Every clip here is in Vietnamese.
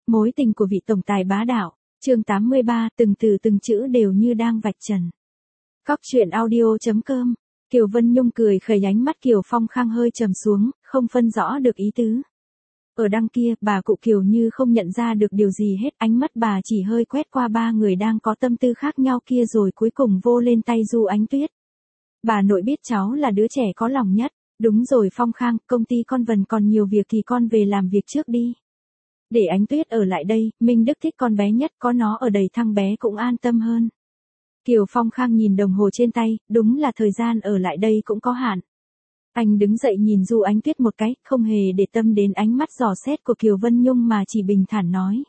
Mối tình của vị tổng tài bá đạo, chương 83, từng từ từng chữ đều như đang vạch trần. Cóc truyện audio.com, Kiều Vân Nhung cười khẩy, ánh mắt Kiều Phong Khang hơi trầm xuống, không phân rõ được ý tứ. Ở đằng kia, bà cụ Kiều như không nhận ra được điều gì hết, ánh mắt bà chỉ hơi quét qua ba người đang có tâm tư khác nhau kia rồi cuối cùng vô lên tay Du Ánh Tuyết. Bà nội biết cháu là đứa trẻ có lòng nhất. Đúng rồi Phong Khang, công ty con Vân còn nhiều việc thì con về làm việc trước đi. Để Ánh Tuyết ở lại đây, Minh Đức thích con bé nhất, có nó ở đây thằng bé cũng an tâm hơn. Kiều Phong Khang nhìn đồng hồ trên tay, đúng là thời gian ở lại đây cũng có hạn. Anh đứng dậy nhìn Du Ánh Tuyết một cái, không hề để tâm đến ánh mắt dò xét của Kiều Vân Nhung mà chỉ bình thản nói.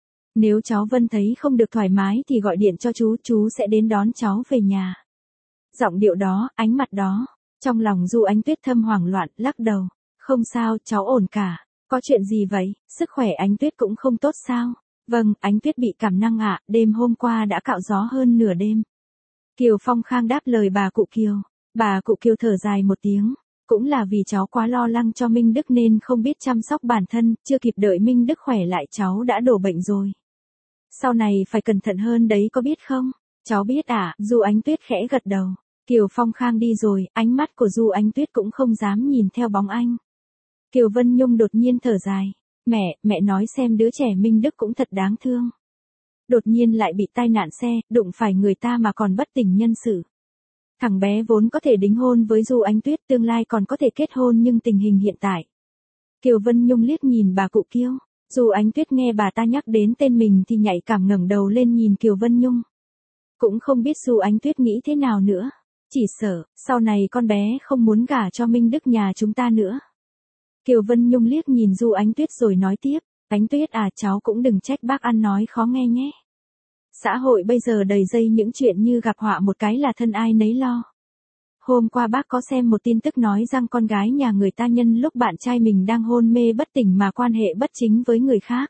Nếu cháu Vân thấy không được thoải mái thì gọi điện cho chú sẽ đến đón cháu về nhà. Giọng điệu đó, ánh mặt đó. Trong lòng Du Ánh Tuyết thầm hoảng loạn, lắc đầu. Không sao, cháu ổn cả. Có chuyện gì vậy, sức khỏe Ánh Tuyết cũng không tốt sao? Vâng, Ánh Tuyết bị cảm năng ạ, đêm hôm qua đã cạo gió hơn nửa đêm. Kiều Phong Khang đáp lời bà cụ Kiều. Bà cụ Kiều thở dài một tiếng. Cũng là vì cháu quá lo lắng cho Minh Đức nên không biết chăm sóc bản thân, chưa kịp đợi Minh Đức khỏe lại cháu đã đổ bệnh rồi. Sau này phải cẩn thận hơn đấy có biết không? Cháu biết ạ, Du Ánh Tuyết khẽ gật đầu. Kiều Phong Khang đi rồi, ánh mắt của Du Ánh Tuyết cũng không dám nhìn theo bóng anh. Kiều Vân Nhung đột nhiên thở dài. Mẹ nói xem đứa trẻ Minh Đức cũng thật đáng thương. Đột nhiên lại bị tai nạn xe, đụng phải người ta mà còn bất tỉnh nhân sự. Thằng bé vốn có thể đính hôn với Du Ánh Tuyết, tương lai còn có thể kết hôn nhưng tình hình hiện tại. Kiều Vân Nhung liếc nhìn bà cụ Kiều. Du Ánh Tuyết nghe bà ta nhắc đến tên mình thì nhạy cảm ngẩng đầu lên nhìn Kiều Vân Nhung. Cũng không biết Du Ánh Tuyết nghĩ thế nào nữa. Chỉ sợ, sau này con bé không muốn gả cho Minh Đức nhà chúng ta nữa. Kiều Vân Nhung liếc nhìn Du Ánh Tuyết rồi nói tiếp. Ánh Tuyết à, cháu cũng đừng trách bác ăn nói khó nghe nhé. Xã hội bây giờ đầy dây những chuyện như gặp họa một cái là thân ai nấy lo. Hôm qua bác có xem một tin tức nói rằng con gái nhà người ta nhân lúc bạn trai mình đang hôn mê bất tỉnh mà quan hệ bất chính với người khác.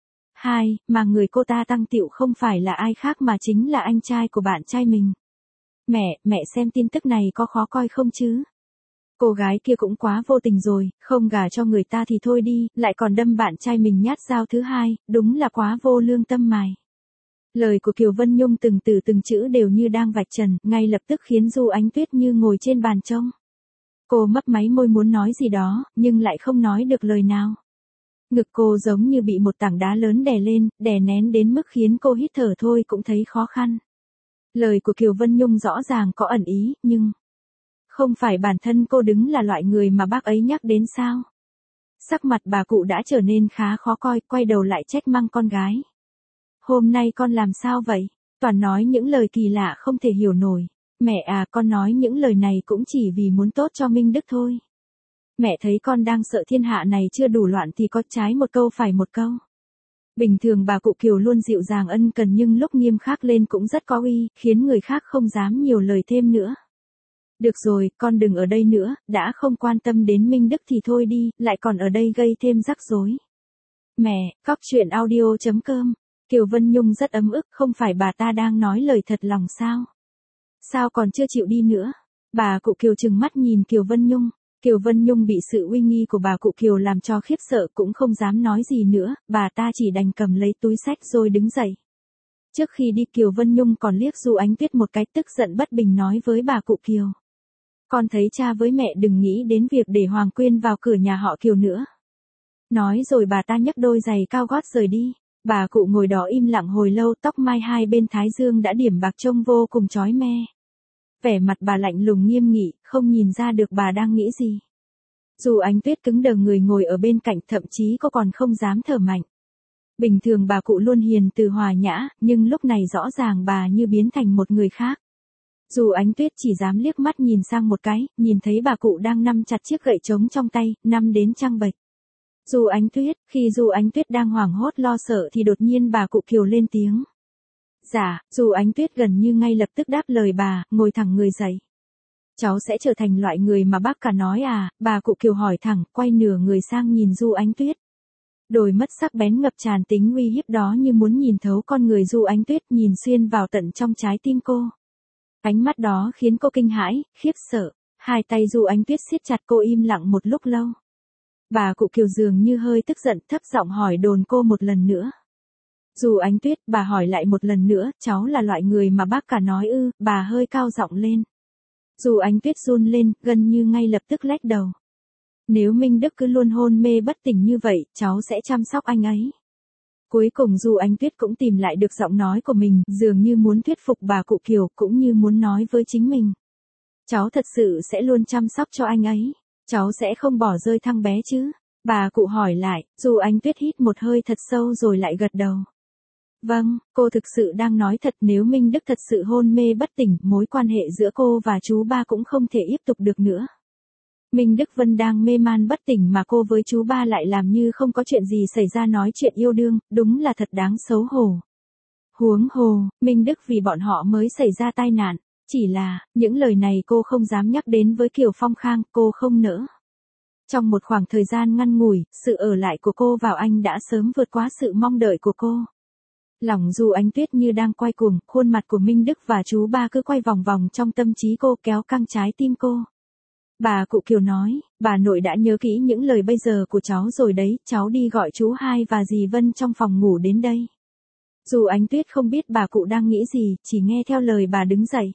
Mà người cô ta tăng tiệu không phải là ai khác mà chính là anh trai của bạn trai mình. Mẹ xem tin tức này có khó coi không chứ? Cô gái kia cũng quá vô tình rồi, không gả cho người ta thì thôi đi, lại còn đâm bạn trai mình nhát dao thứ hai, đúng là quá vô lương tâm mày. Lời của Kiều Vân Nhung từng từ từng chữ đều như đang vạch trần, ngay lập tức khiến Du Ánh Tuyết như ngồi trên bàn trông. Cô mấp máy môi muốn nói gì đó, nhưng lại không nói được lời nào. Ngực cô giống như bị một tảng đá lớn đè lên, đè nén đến mức khiến cô hít thở thôi cũng thấy khó khăn. Lời của Kiều Vân Nhung rõ ràng có ẩn ý, nhưng không phải bản thân cô đứng là loại người mà bác ấy nhắc đến sao? Sắc mặt bà cụ đã trở nên khá khó coi, quay đầu lại trách mắng con gái. Hôm nay con làm sao vậy? Toàn nói những lời kỳ lạ không thể hiểu nổi. Mẹ à, con nói những lời này cũng chỉ vì muốn tốt cho Minh Đức thôi. Mẹ thấy con đang sợ thiên hạ này chưa đủ loạn thì có trái một câu phải một câu. Bình thường bà cụ Kiều luôn dịu dàng ân cần nhưng lúc nghiêm khắc lên cũng rất có uy, khiến người khác không dám nhiều lời thêm nữa. Được rồi, con đừng ở đây nữa, đã không quan tâm đến Minh Đức thì thôi đi, lại còn ở đây gây thêm rắc rối. Mẹ, cóc truyện audio.com, Kiều Vân Nhung rất ấm ức, không phải bà ta đang nói lời thật lòng sao? Sao còn chưa chịu đi nữa? Bà cụ Kiều trừng mắt nhìn Kiều Vân Nhung. Kiều Vân Nhung bị sự uy nghi của bà cụ Kiều làm cho khiếp sợ cũng không dám nói gì nữa, bà ta chỉ đành cầm lấy túi xách rồi đứng dậy. Trước khi đi Kiều Vân Nhung còn liếc Du Ánh Tuyết một cái, tức giận bất bình nói với bà cụ Kiều. Con thấy cha với mẹ đừng nghĩ đến việc để Hoàng Quyên vào cửa nhà họ Kiều nữa. Nói rồi bà ta nhấc đôi giày cao gót rời đi. Bà cụ ngồi đó im lặng hồi lâu, tóc mai hai bên thái dương đã điểm bạc trông vô cùng chói me. Vẻ mặt bà lạnh lùng nghiêm nghị, không nhìn ra được bà đang nghĩ gì. Dù Ánh Tuyết cứng đờ người ngồi ở bên cạnh, thậm chí cô còn không dám thở mạnh. Bình thường bà cụ luôn hiền từ hòa nhã, nhưng lúc này rõ ràng bà như biến thành một người khác. Dù Ánh Tuyết chỉ dám liếc mắt nhìn sang một cái, nhìn thấy bà cụ đang nắm chặt chiếc gậy trống trong tay, nắm đến trăng bệch. Dù Ánh Tuyết đang hoảng hốt lo sợ thì đột nhiên bà cụ Kiều lên tiếng. Dạ, Dù Ánh Tuyết gần như ngay lập tức đáp lời bà, ngồi thẳng người dậy. Cháu sẽ trở thành loại người mà bác cả nói à? Bà cụ Kiều hỏi thẳng, quay nửa người sang nhìn Du Ánh Tuyết. Đôi mắt sắc bén ngập tràn tính uy hiếp đó như muốn nhìn thấu con người Du Ánh Tuyết, nhìn xuyên vào tận trong trái tim cô. Ánh mắt đó khiến cô kinh hãi, khiếp sợ. Hai tay Du Ánh Tuyết siết chặt, cô im lặng một lúc lâu. Bà cụ Kiều dường như hơi tức giận, thấp giọng hỏi đồn cô một lần nữa. Dù Ánh Tuyết, bà hỏi lại một lần nữa, cháu là loại người mà bác cả nói ư, bà hơi cao giọng lên. Dù Ánh Tuyết run lên, gần như ngay lập tức lách đầu. Nếu Minh Đức cứ luôn hôn mê bất tỉnh như vậy, cháu sẽ chăm sóc anh ấy. Cuối cùng dù Ánh Tuyết cũng tìm lại được giọng nói của mình, dường như muốn thuyết phục bà cụ Kiều, cũng như muốn nói với chính mình. Cháu thật sự sẽ luôn chăm sóc cho anh ấy. Cháu sẽ không bỏ rơi thằng bé chứ? Bà cụ hỏi lại, dù Ánh Tuyết hít một hơi thật sâu rồi lại gật đầu. Vâng, cô thực sự đang nói thật, nếu Minh Đức thật sự hôn mê bất tỉnh, mối quan hệ giữa cô và chú ba cũng không thể tiếp tục được nữa. Minh Đức Vân đang mê man bất tỉnh mà cô với chú ba lại làm như không có chuyện gì xảy ra nói chuyện yêu đương, đúng là thật đáng xấu hổ. Huống hồ, Minh Đức vì bọn họ mới xảy ra tai nạn, chỉ là, những lời này cô không dám nhắc đến với Kiều Phong Khang, cô không nỡ. Trong một khoảng thời gian ngắn ngủi, sự ở lại của cô vào anh đã sớm vượt quá sự mong đợi của cô. Lòng dù Ánh Tuyết như đang quay cuồng, khuôn mặt của Minh Đức và chú ba cứ quay vòng vòng trong tâm trí cô, kéo căng trái tim cô. Bà cụ Kiều nói, bà nội đã nhớ kỹ những lời bây giờ của cháu rồi đấy, cháu đi gọi chú Hai và dì Vân trong phòng ngủ đến đây. Dù Ánh Tuyết không biết bà cụ đang nghĩ gì, chỉ nghe theo lời bà đứng dậy.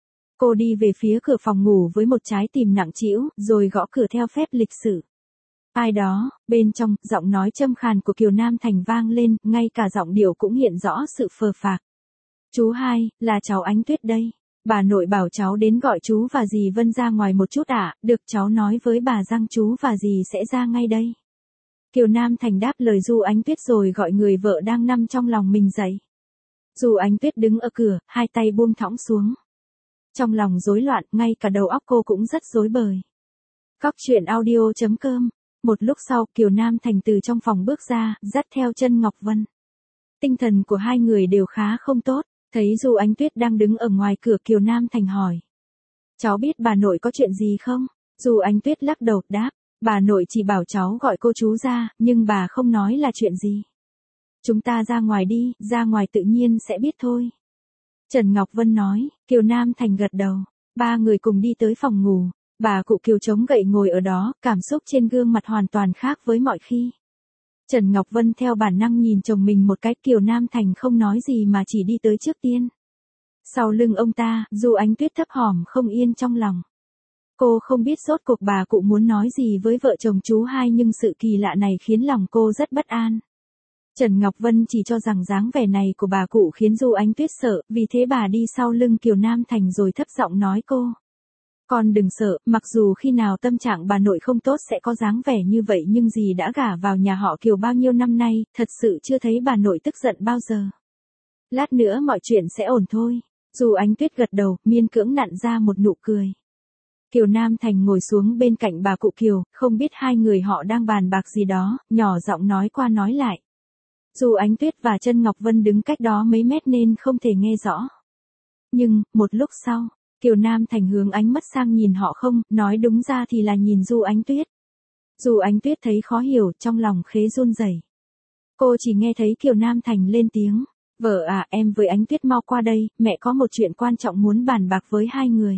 Cô đi về phía cửa phòng ngủ với một trái tim nặng trĩu, rồi gõ cửa theo phép lịch sự. Ai đó, bên trong, giọng nói châm khàn của Kiều Nam Thành vang lên, ngay cả giọng điệu cũng hiện rõ sự phờ phạc. Chú Hai, là cháu Ánh Tuyết đây. Bà nội bảo cháu đến gọi chú và dì Vân ra ngoài một chút ạ, được cháu nói với bà rằng chú và dì sẽ ra ngay đây. Kiều Nam Thành đáp lời Du Ánh Tuyết rồi gọi người vợ đang nằm trong lòng mình dậy. Du Ánh Tuyết đứng ở cửa, hai tay buông thõng xuống. Trong lòng rối loạn, ngay cả đầu óc cô cũng rất rối bời. Cóc truyện audio.com. Một lúc sau, Kiều Nam Thành từ trong phòng bước ra, dắt theo chân Ngọc Vân. Tinh thần của hai người đều khá không tốt, thấy Du Ánh Tuyết đang đứng ở ngoài cửa, Kiều Nam Thành hỏi. Cháu biết bà nội có chuyện gì không? Du Ánh Tuyết lắc đầu, đáp. Bà nội chỉ bảo cháu gọi cô chú ra, nhưng bà không nói là chuyện gì. Chúng ta ra ngoài đi, ra ngoài tự nhiên sẽ biết thôi. Trần Ngọc Vân nói, Kiều Nam Thành gật đầu. Ba người cùng đi tới phòng ngủ. Bà cụ Kiều chống gậy ngồi ở đó, cảm xúc trên gương mặt hoàn toàn khác với mọi khi. Trần Ngọc Vân theo bản năng nhìn chồng mình một cái, Kiều Nam Thành không nói gì mà chỉ đi tới trước tiên. Sau lưng ông ta, Du Ánh Tuyết thấp thỏm không yên trong lòng. Cô không biết rốt cuộc bà cụ muốn nói gì với vợ chồng chú Hai, nhưng sự kỳ lạ này khiến lòng cô rất bất an. Trần Ngọc Vân chỉ cho rằng dáng vẻ này của bà cụ khiến Du Ánh Tuyết sợ, vì thế bà đi sau lưng Kiều Nam Thành rồi thấp giọng nói cô. Con đừng sợ, mặc dù khi nào tâm trạng bà nội không tốt sẽ có dáng vẻ như vậy, nhưng dì đã gả vào nhà họ Kiều bao nhiêu năm nay, thật sự chưa thấy bà nội tức giận bao giờ. Lát nữa mọi chuyện sẽ ổn thôi. Du Ánh Tuyết gật đầu, miễn cưỡng nặn ra một nụ cười. Kiều Nam Thành ngồi xuống bên cạnh bà cụ Kiều, không biết hai người họ đang bàn bạc gì đó, nhỏ giọng nói qua nói lại. Du Ánh Tuyết và Trân Ngọc Vân đứng cách đó mấy mét nên không thể nghe rõ. Nhưng, một lúc sau, Kiều Nam Thành hướng ánh mắt sang nhìn họ, không, nói đúng ra thì là nhìn Du Ánh Tuyết. Du Ánh Tuyết thấy khó hiểu, trong lòng khế run rẩy. Cô chỉ nghe thấy Kiều Nam Thành lên tiếng. Vợ à, em với Ánh Tuyết mau qua đây, mẹ có một chuyện quan trọng muốn bàn bạc với hai người.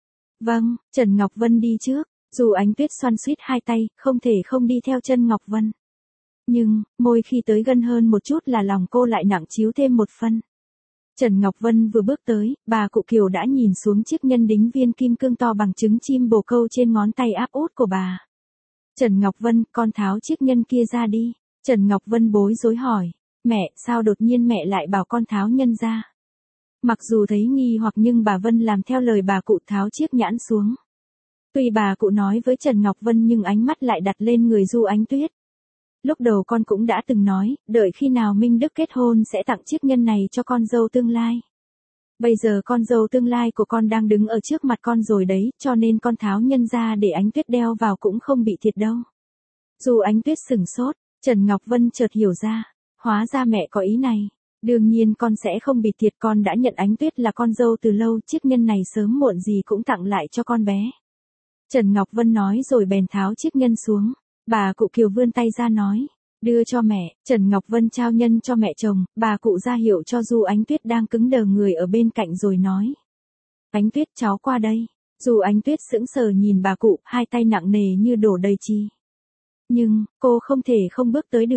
Vâng, Trần Ngọc Vân đi trước. Du Ánh Tuyết xoăn xuýt hai tay, không thể không đi theo Trân Ngọc Vân. Nhưng, môi khi tới gần hơn một chút là lòng cô lại nặng trĩu thêm một phân. Trần Ngọc Vân vừa bước tới, bà cụ Kiều đã nhìn xuống chiếc nhân đính viên kim cương to bằng trứng chim bồ câu trên ngón tay áp út của bà. Trần Ngọc Vân, con tháo chiếc nhân kia ra đi. Trần Ngọc Vân bối rối hỏi. Mẹ, sao đột nhiên mẹ lại bảo con tháo nhân ra? Mặc dù thấy nghi hoặc nhưng bà Vân làm theo lời bà cụ tháo chiếc nhãn xuống. Tuy bà cụ nói với Trần Ngọc Vân nhưng ánh mắt lại đặt lên người Du Ánh Tuyết. Lúc đầu con cũng đã từng nói, đợi khi nào Minh Đức kết hôn sẽ tặng chiếc nhân này cho con dâu tương lai. Bây giờ con dâu tương lai của con đang đứng ở trước mặt con rồi đấy, cho nên con tháo nhân ra để Ánh Tuyết đeo vào cũng không bị thiệt đâu. Du Ánh Tuyết sửng sốt, Trần Ngọc Vân chợt hiểu ra, hóa ra mẹ có ý này. Đương nhiên con sẽ không bị thiệt, con đã nhận Ánh Tuyết là con dâu từ lâu, chiếc nhân này sớm muộn gì cũng tặng lại cho con bé. Trần Ngọc Vân nói rồi bèn tháo chiếc nhân xuống. Bà cụ Kiều vươn tay ra nói, đưa cho mẹ. Trần Ngọc Vân trao nhân cho mẹ chồng, bà cụ ra hiệu cho Du Ánh Tuyết đang cứng đờ người ở bên cạnh rồi nói. Ánh Tuyết, cháu qua đây. Du Ánh Tuyết sững sờ nhìn bà cụ, hai tay nặng nề như đổ đầy chi. Nhưng, cô không thể không bước tới được.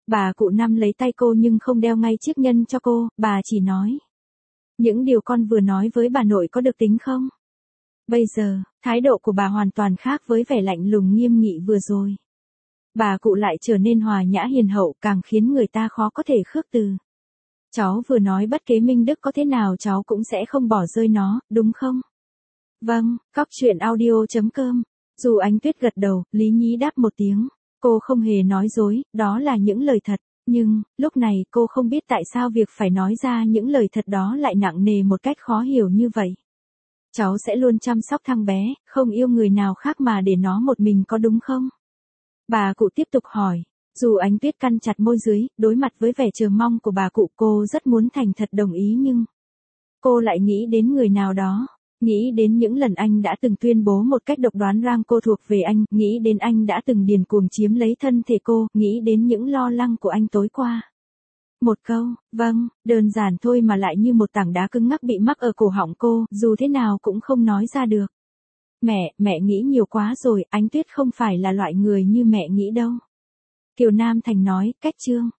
Bà cụ Năm lấy tay cô nhưng không đeo ngay chiếc nhân cho cô, bà chỉ nói. Những điều con vừa nói với bà nội có được tính không? Bây giờ, thái độ của bà hoàn toàn khác với vẻ lạnh lùng nghiêm nghị vừa rồi. Bà cụ lại trở nên hòa nhã hiền hậu, càng khiến người ta khó có thể khước từ. Cháu vừa nói bất kể Minh Đức có thế nào cháu cũng sẽ không bỏ rơi nó, đúng không? Vâng, cóc truyện audio.com. Dù Ánh Tuyết gật đầu, Lý Nhí đáp một tiếng. Cô không hề nói dối, đó là những lời thật. Nhưng, lúc này cô không biết tại sao việc phải nói ra những lời thật đó lại nặng nề một cách khó hiểu như vậy. Cháu sẽ luôn chăm sóc thằng bé, không yêu người nào khác mà để nó một mình có đúng không? Bà cụ tiếp tục hỏi. Dù Ánh Tuyết cắn chặt môi dưới, đối mặt với vẻ chờ mong của bà cụ, cô rất muốn thành thật đồng ý nhưng cô lại nghĩ đến người nào đó. Nghĩ đến những lần anh đã từng tuyên bố một cách độc đoán rằng cô thuộc về anh, nghĩ đến anh đã từng điên cuồng chiếm lấy thân thể cô, nghĩ đến những lo lắng của anh tối qua. Một câu, vâng, đơn giản thôi mà lại như một tảng đá cứng ngắc bị mắc ở cổ họng cô, dù thế nào cũng không nói ra được. Mẹ nghĩ nhiều quá rồi, Ánh Tuyết không phải là loại người như mẹ nghĩ đâu. Kiều Nam Thành nói, cách chương.